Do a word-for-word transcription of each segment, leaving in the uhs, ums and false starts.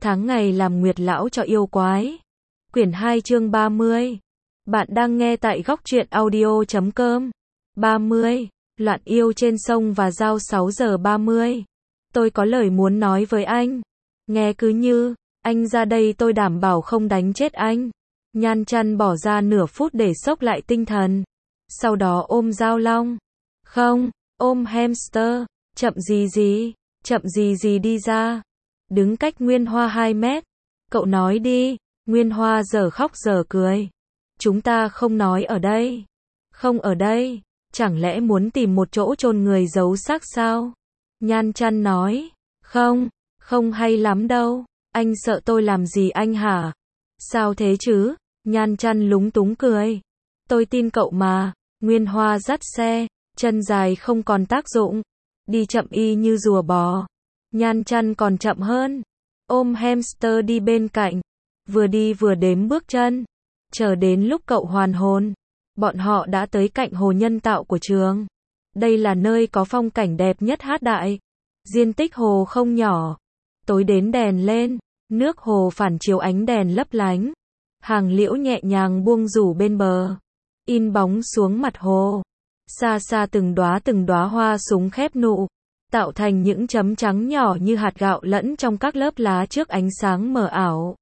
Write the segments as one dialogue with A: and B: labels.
A: Tháng ngày làm nguyệt lão cho yêu quái. Quyển hai chương ba mươi. Bạn đang nghe tại góc truyện audio chấm com. ba mươi. Loạn yêu trên sông và giao sáu giờ ba mươi. Tôi có lời muốn nói với anh. Nghe cứ như, anh ra đây tôi đảm bảo không đánh chết anh. Nhan Chăn bỏ ra nửa phút để xốc lại tinh thần. Sau đó ôm Giao Long. Không, ôm hamster. Chậm gì gì, chậm gì gì đi ra. Đứng cách Nguyên Hoa hai mét. Cậu nói đi. Nguyên Hoa giờ khóc giờ cười. Chúng ta không nói ở đây. Không ở đây. Chẳng lẽ muốn tìm một chỗ chôn người giấu xác sao? Nhan Chăn nói. Không, không hay lắm đâu. Anh sợ tôi làm gì anh hả? Sao thế chứ? Nhan Chăn lúng túng cười. Tôi tin cậu mà. Nguyên Hoa dắt xe. Chân dài không còn tác dụng. Đi chậm y như rùa bò. Nhan Chăn còn chậm hơn. Ôm hamster đi bên cạnh. Vừa đi vừa đếm bước chân. Chờ đến lúc cậu hoàn hồn. Bọn họ đã tới cạnh hồ nhân tạo của trường. Đây là nơi có phong cảnh đẹp nhất Hát Đại. Diện tích hồ không nhỏ. Tối đến đèn lên. Nước hồ phản chiếu ánh đèn lấp lánh. Hàng liễu nhẹ nhàng buông rủ bên bờ. In bóng xuống mặt hồ. Xa xa từng đóa từng đóa hoa súng khép nụ. Tạo thành những chấm trắng nhỏ như hạt gạo lẫn trong các lớp lá trước ánh sáng mờ ảo.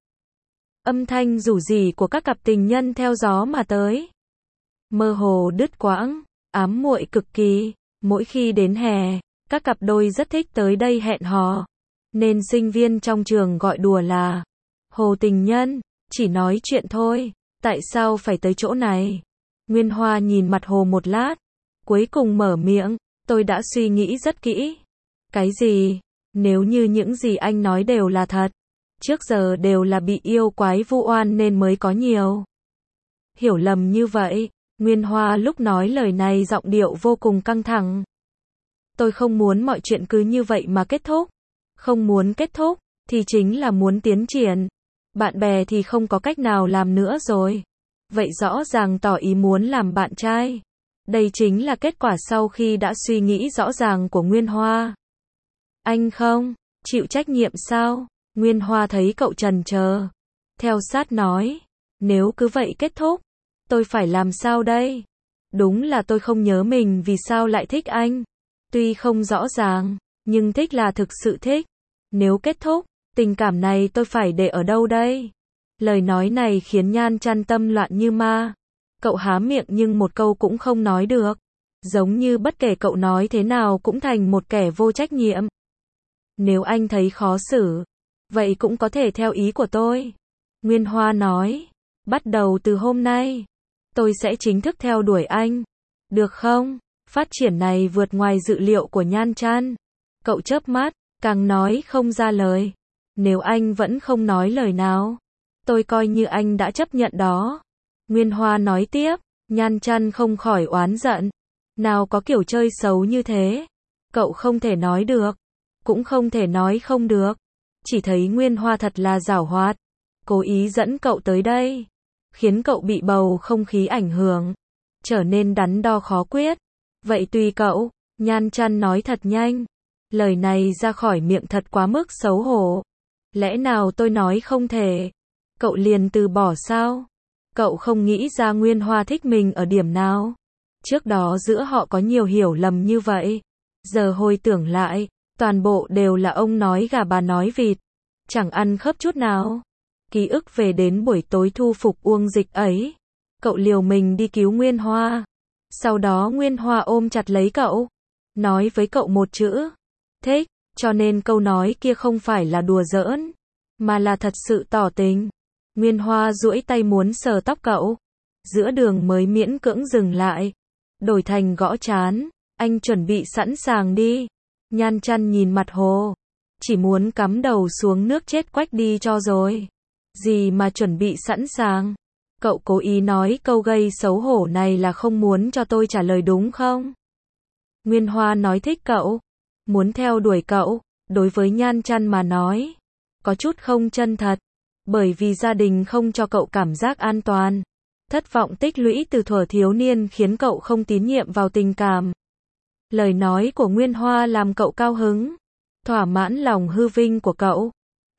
A: Âm thanh rủ rỉ của các cặp tình nhân theo gió mà tới. Mơ hồ đứt quãng, ám muội cực kỳ. Mỗi khi đến hè, các cặp đôi rất thích tới đây hẹn hò. Nên sinh viên trong trường gọi đùa là hồ tình nhân, chỉ nói chuyện thôi. Tại sao phải tới chỗ này? Nguyên Hoa nhìn mặt hồ một lát, cuối cùng mở miệng. Tôi đã suy nghĩ rất kỹ. Cái gì? Nếu như những gì anh nói đều là thật, trước giờ đều là bị yêu quái vu oan nên mới có nhiều hiểu lầm như vậy. Nguyên Hoa lúc nói lời này giọng điệu vô cùng căng thẳng. Tôi không muốn mọi chuyện cứ như vậy mà kết thúc. Không muốn kết thúc, thì chính là muốn tiến triển. Bạn bè thì không có cách nào làm nữa rồi. Vậy rõ ràng tỏ ý muốn làm bạn trai. Đây chính là kết quả sau khi đã suy nghĩ rõ ràng của Nguyên Hoa. Anh không chịu trách nhiệm sao? Nguyên Hoa thấy cậu chần chờ. Theo sát nói. Nếu cứ vậy kết thúc, tôi phải làm sao đây? Đúng là tôi không nhớ mình vì sao lại thích anh. Tuy không rõ ràng, nhưng thích là thực sự thích. Nếu kết thúc, tình cảm này tôi phải để ở đâu đây? Lời nói này khiến Nhan Chăn tâm loạn như ma. Cậu há miệng nhưng một câu cũng không nói được. Giống như bất kể cậu nói thế nào cũng thành một kẻ vô trách nhiệm. Nếu anh thấy khó xử, vậy cũng có thể theo ý của tôi. Nguyên Hoa nói. Bắt đầu từ hôm nay, tôi sẽ chính thức theo đuổi anh. Được không? Phát triển này vượt ngoài dự liệu của Nhan Chăn. Cậu chớp mắt, càng nói không ra lời. Nếu anh vẫn không nói lời nào, tôi coi như anh đã chấp nhận đó. Nguyên Hoa nói tiếp. Nhan Chăn không khỏi oán giận. Nào có kiểu chơi xấu như thế. Cậu không thể nói được, cũng không thể nói không được. Chỉ thấy Nguyên Hoa thật là giảo hoạt. Cố ý dẫn cậu tới đây, khiến cậu bị bầu không khí ảnh hưởng, trở nên đắn đo khó quyết. Vậy tùy cậu. Nhan Chăn nói thật nhanh. Lời này ra khỏi miệng thật quá mức xấu hổ. Lẽ nào tôi nói không thể, cậu liền từ bỏ sao? Cậu không nghĩ ra Nguyên Hoa thích mình ở điểm nào? Trước đó giữa họ có nhiều hiểu lầm như vậy. Giờ hồi tưởng lại, toàn bộ đều là ông nói gà bà nói vịt. Chẳng ăn khớp chút nào. Ký ức về đến buổi tối thu phục Uông Dịch ấy. Cậu liều mình đi cứu Nguyên Hoa. Sau đó Nguyên Hoa ôm chặt lấy cậu. Nói với cậu một chữ. Thích. Cho nên câu nói kia không phải là đùa giỡn, mà là thật sự tỏ tình. Nguyên Hoa duỗi tay muốn sờ tóc cậu. Giữa đường mới miễn cưỡng dừng lại. Đổi thành gõ trán. Anh chuẩn bị sẵn sàng đi. Nhan Chăn nhìn mặt hồ. Chỉ muốn cắm đầu xuống nước chết quách đi cho rồi. Gì mà chuẩn bị sẵn sàng? Cậu cố ý nói câu gây xấu hổ này là không muốn cho tôi trả lời đúng không? Nguyên Hoa nói thích cậu, muốn theo đuổi cậu. Đối với Nhan Chăn mà nói, có chút không chân thật. Bởi vì gia đình không cho cậu cảm giác an toàn. Thất vọng tích lũy từ thuở thiếu niên khiến cậu không tín nhiệm vào tình cảm. Lời nói của Nguyên Hoa làm cậu cao hứng, thỏa mãn lòng hư vinh của cậu.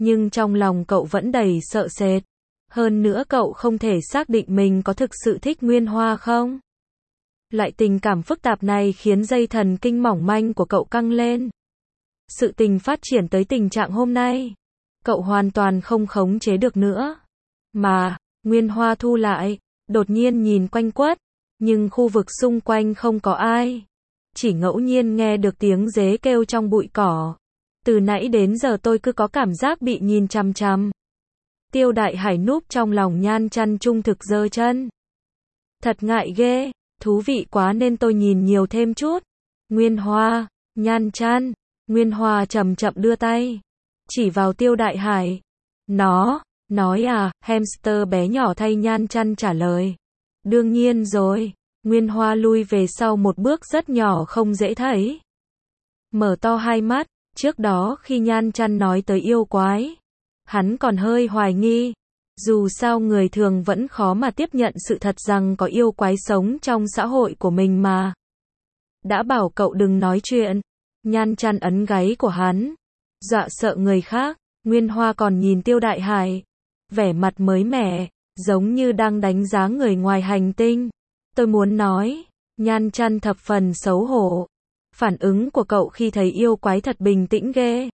A: nhưng trong lòng cậu vẫn đầy sợ sệt. Hơn nữa cậu không thể xác định mình có thực sự thích Nguyên Hoa không. Loại tình cảm phức tạp này khiến dây thần kinh mỏng manh của cậu căng lên. Sự tình phát triển tới tình trạng hôm nay, cậu hoàn toàn không khống chế được nữa. Mà, Nguyên Hoa thu lại, đột nhiên nhìn quanh quất, nhưng khu vực xung quanh không có ai. Chỉ ngẫu nhiên nghe được tiếng dế kêu trong bụi cỏ. Từ nãy đến giờ tôi cứ có cảm giác bị nhìn chằm chằm. Tiêu Đại Hải núp trong lòng Nhan Chăn trung thực giơ chân. Thật ngại ghê, thú vị quá nên tôi nhìn nhiều thêm chút. Nguyên Hoa, Nhan Chăn, Nguyên Hoa chậm chậm đưa tay, chỉ vào Tiêu Đại Hải. Nó, nói à, hamster bé nhỏ thay Nhan Chăn trả lời. Đương nhiên rồi, Nguyên Hoa lui về sau một bước rất nhỏ không dễ thấy. Mở to hai mắt, trước đó khi Nhan Chăn nói tới yêu quái, hắn còn hơi hoài nghi. Dù sao người thường vẫn khó mà tiếp nhận sự thật rằng có yêu quái sống trong xã hội của mình mà. Đã bảo cậu đừng nói chuyện. Nhan Chăn ấn gáy của hắn, dọa sợ người khác. Nguyên Hoa còn nhìn Tiêu Đại Hải, vẻ mặt mới mẻ, giống như đang đánh giá người ngoài hành tinh. Tôi muốn nói, Nhan Chăn thập phần xấu hổ. Phản ứng của cậu khi thấy yêu quái thật bình tĩnh ghê.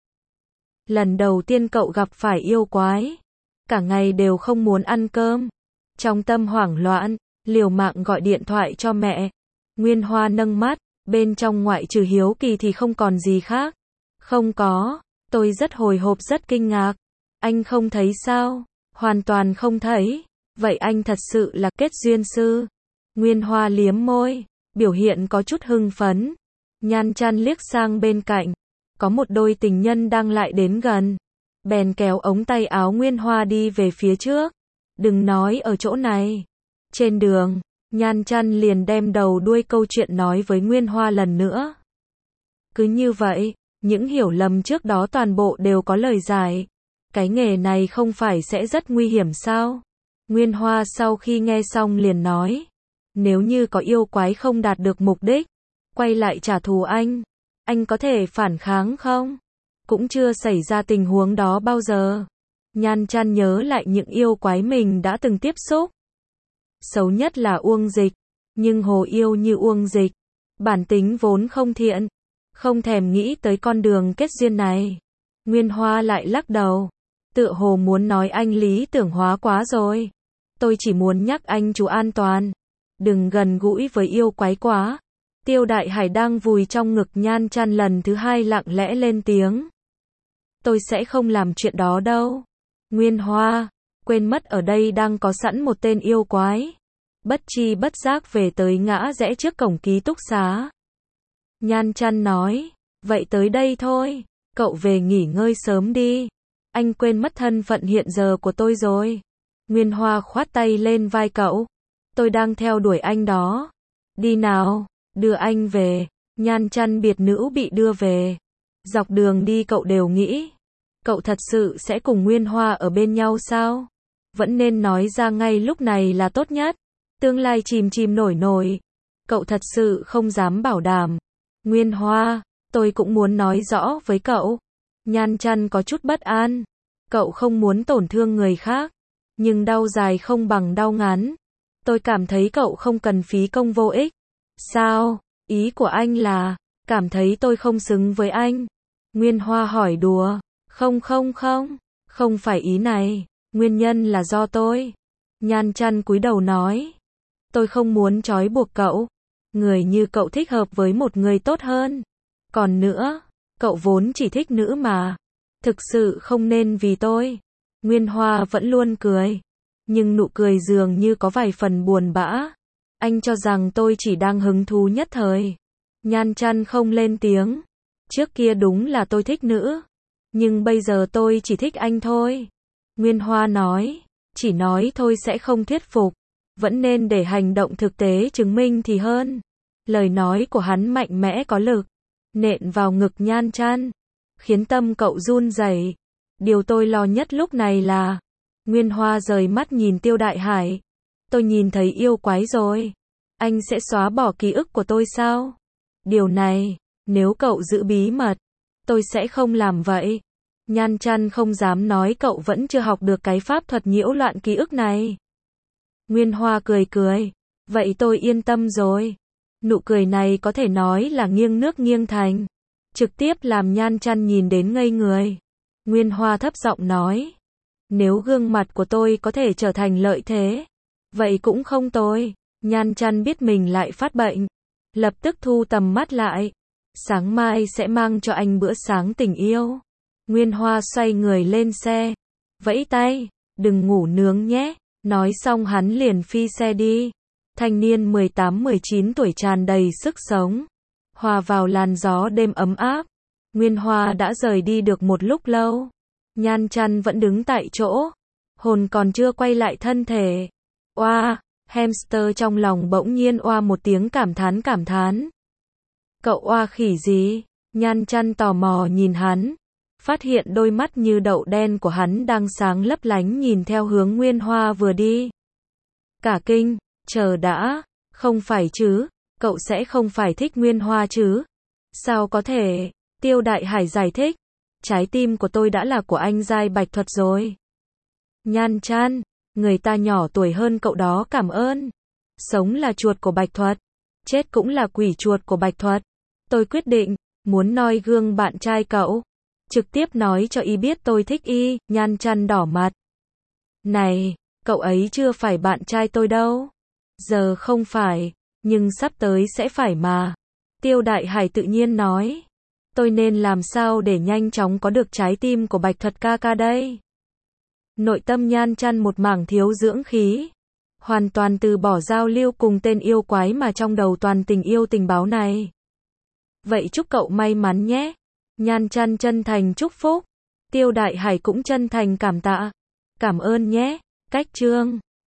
A: Lần đầu tiên cậu gặp phải yêu quái, cả ngày đều không muốn ăn cơm. Trong tâm hoảng loạn, liều mạng gọi điện thoại cho mẹ. Nguyên Hoa nâng mắt, bên trong ngoại trừ hiếu kỳ thì không còn gì khác. Không có, tôi rất hồi hộp rất kinh ngạc. Anh không thấy sao? Hoàn toàn không thấy. Vậy anh thật sự là kết duyên sư. Nguyên Hoa liếm môi, biểu hiện có chút hưng phấn. Nhan Chăn liếc sang bên cạnh, có một đôi tình nhân đang lại đến gần. Bèn kéo ống tay áo Nguyên Hoa đi về phía trước. Đừng nói ở chỗ này. Trên đường, Nhan Chăn liền đem đầu đuôi câu chuyện nói với Nguyên Hoa lần nữa. Cứ như vậy, những hiểu lầm trước đó toàn bộ đều có lời giải. Cái nghề này không phải sẽ rất nguy hiểm sao? Nguyên Hoa sau khi nghe xong liền nói. Nếu như có yêu quái không đạt được mục đích, quay lại trả thù anh, anh có thể phản kháng không? Cũng chưa xảy ra tình huống đó bao giờ. Nhan Chăn nhớ lại những yêu quái mình đã từng tiếp xúc. Xấu nhất là Uông Dịch, nhưng hồ yêu như Uông Dịch, bản tính vốn không thiện, không thèm nghĩ tới con đường kết duyên này. Nguyên Hoa lại lắc đầu, tựa hồ muốn nói anh lý tưởng hóa quá rồi. Tôi chỉ muốn nhắc anh chú an toàn, đừng gần gũi với yêu quái quá. Tiêu Đại Hải đang vùi trong ngực Nhan Chăn lần thứ hai lặng lẽ lên tiếng. Tôi sẽ không làm chuyện đó đâu. Nguyên Hoa, quên mất ở đây đang có sẵn một tên yêu quái. Bất chi bất giác về tới ngã rẽ trước cổng ký túc xá. Nhan Chăn nói, vậy tới đây thôi, cậu về nghỉ ngơi sớm đi. Anh quên mất thân phận hiện giờ của tôi rồi. Nguyên Hoa khoát tay lên vai cậu. Tôi đang theo đuổi anh đó. Đi nào, đưa anh về. Nhan Chăn biệt nữ bị đưa về. Dọc đường đi cậu đều nghĩ, cậu thật sự sẽ cùng Nguyên Hoa ở bên nhau sao? Vẫn nên nói ra ngay lúc này là tốt nhất. Tương lai chìm chìm nổi nổi, cậu thật sự không dám bảo đảm. Nguyên Hoa, tôi cũng muốn nói rõ với cậu. Nhan Chăn có chút bất an. Cậu không muốn tổn thương người khác, nhưng đau dài không bằng đau ngắn. Tôi cảm thấy cậu không cần phí công vô ích. Sao? Ý của anh là, cảm thấy tôi không xứng với anh. Nguyên Hoa hỏi đùa. Không không không, không phải ý này. Nguyên nhân là do tôi. Nhan Chăn cúi đầu nói. Tôi không muốn trói buộc cậu. Người như cậu thích hợp với một người tốt hơn. Còn nữa, cậu vốn chỉ thích nữ mà. Thực sự không nên vì tôi. Nguyên Hoa vẫn luôn cười. Nhưng nụ cười dường như có vài phần buồn bã. Anh cho rằng tôi chỉ đang hứng thú nhất thời. Nhan Chăn không lên tiếng. Trước kia đúng là tôi thích nữ. Nhưng bây giờ tôi chỉ thích anh thôi. Nguyên Hoa nói. Chỉ nói thôi sẽ không thuyết phục. Vẫn nên để hành động thực tế chứng minh thì hơn. Lời nói của hắn mạnh mẽ có lực. Nện vào ngực Nhan Chăn. Khiến tâm cậu run rẩy. Điều tôi lo nhất lúc này là. Nguyên Hoa rời mắt nhìn Tiêu Đại Hải. Tôi nhìn thấy yêu quái rồi. Anh sẽ xóa bỏ ký ức của tôi sao? Điều này, nếu cậu giữ bí mật, tôi sẽ không làm vậy. Nhan Chăn không dám nói cậu vẫn chưa học được cái pháp thuật nhiễu loạn ký ức này. Nguyên Hoa cười cười. Vậy tôi yên tâm rồi. Nụ cười này có thể nói là nghiêng nước nghiêng thành. Trực tiếp làm Nhan Chăn nhìn đến ngây người. Nguyên Hoa thấp giọng nói. Nếu gương mặt của tôi có thể trở thành lợi thế, vậy cũng không tồi. Nhan Chăn biết mình lại phát bệnh. Lập tức thu tầm mắt lại. Sáng mai sẽ mang cho anh bữa sáng tình yêu. Nguyên Hoa xoay người lên xe. Vẫy tay. Đừng ngủ nướng nhé. Nói xong hắn liền phi xe đi. Thanh niên mười tám mười chín tuổi tràn đầy sức sống. Hòa vào làn gió đêm ấm áp. Nguyên Hoa đã rời đi được một lúc lâu. Nhan Chăn vẫn đứng tại chỗ. Hồn còn chưa quay lại thân thể. Oa, hamster trong lòng bỗng nhiên oa một tiếng cảm thán cảm thán. Cậu oa khỉ gì? Nhan Chăn tò mò nhìn hắn. Phát hiện đôi mắt như đậu đen của hắn đang sáng lấp lánh nhìn theo hướng Nguyên Hoa vừa đi. Cả kinh, chờ đã, không phải chứ, cậu sẽ không phải thích Nguyên Hoa chứ? Sao có thể? Tiêu Đại Hải giải thích. Trái tim của tôi đã là của anh giai bạch thuật rồi. Nhan Chăn, người ta nhỏ tuổi hơn cậu đó cảm ơn. Sống là chuột của bạch thuật, chết cũng là quỷ chuột của bạch thuật. Tôi quyết định, muốn noi gương bạn trai cậu. Trực tiếp nói cho y biết tôi thích y. Nhan Chăn đỏ mặt. Này, cậu ấy chưa phải bạn trai tôi đâu. Giờ không phải, nhưng sắp tới sẽ phải mà. Tiêu Đại Hải tự nhiên nói. Tôi nên làm sao để nhanh chóng có được trái tim của bạch thuật ca ca đây? Nội tâm Nhan Chăn một mảng thiếu dưỡng khí. Hoàn toàn từ bỏ giao lưu cùng tên yêu quái mà trong đầu toàn tình yêu tình báo này. Vậy chúc cậu may mắn nhé. Nhan Chăn chân thành chúc phúc. Tiêu Đại Hải cũng chân thành cảm tạ. Cảm ơn nhé. Cách chương